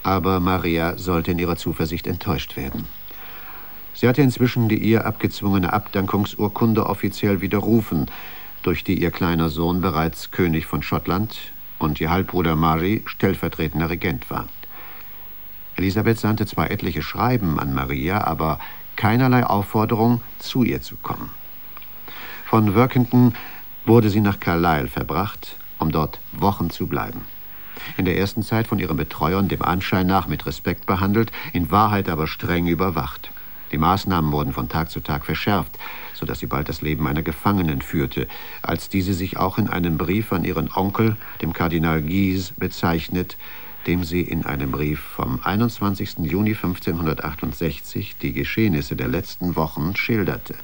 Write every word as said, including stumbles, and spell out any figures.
Aber Maria sollte in ihrer Zuversicht enttäuscht werden. Sie hatte inzwischen die ihr abgezwungene Abdankungsurkunde offiziell widerrufen, durch die ihr kleiner Sohn bereits König von Schottland und ihr Halbbruder Murray stellvertretender Regent war. Elisabeth sandte zwar etliche Schreiben an Maria, aber keinerlei Aufforderung, zu ihr zu kommen. Von Workington wurde sie nach Carlisle verbracht, um dort Wochen zu bleiben. In der ersten Zeit von ihren Betreuern dem Anschein nach mit Respekt behandelt, in Wahrheit aber streng überwacht. Die Maßnahmen wurden von Tag zu Tag verschärft, sodass sie bald das Leben einer Gefangenen führte, als diese sich auch in einem Brief an ihren Onkel, dem Kardinal Guise, bezeichnet, dem sie in einem Brief vom einundzwanzigsten Juni fünfzehnhundertachtundsechzig die Geschehnisse der letzten Wochen schilderte.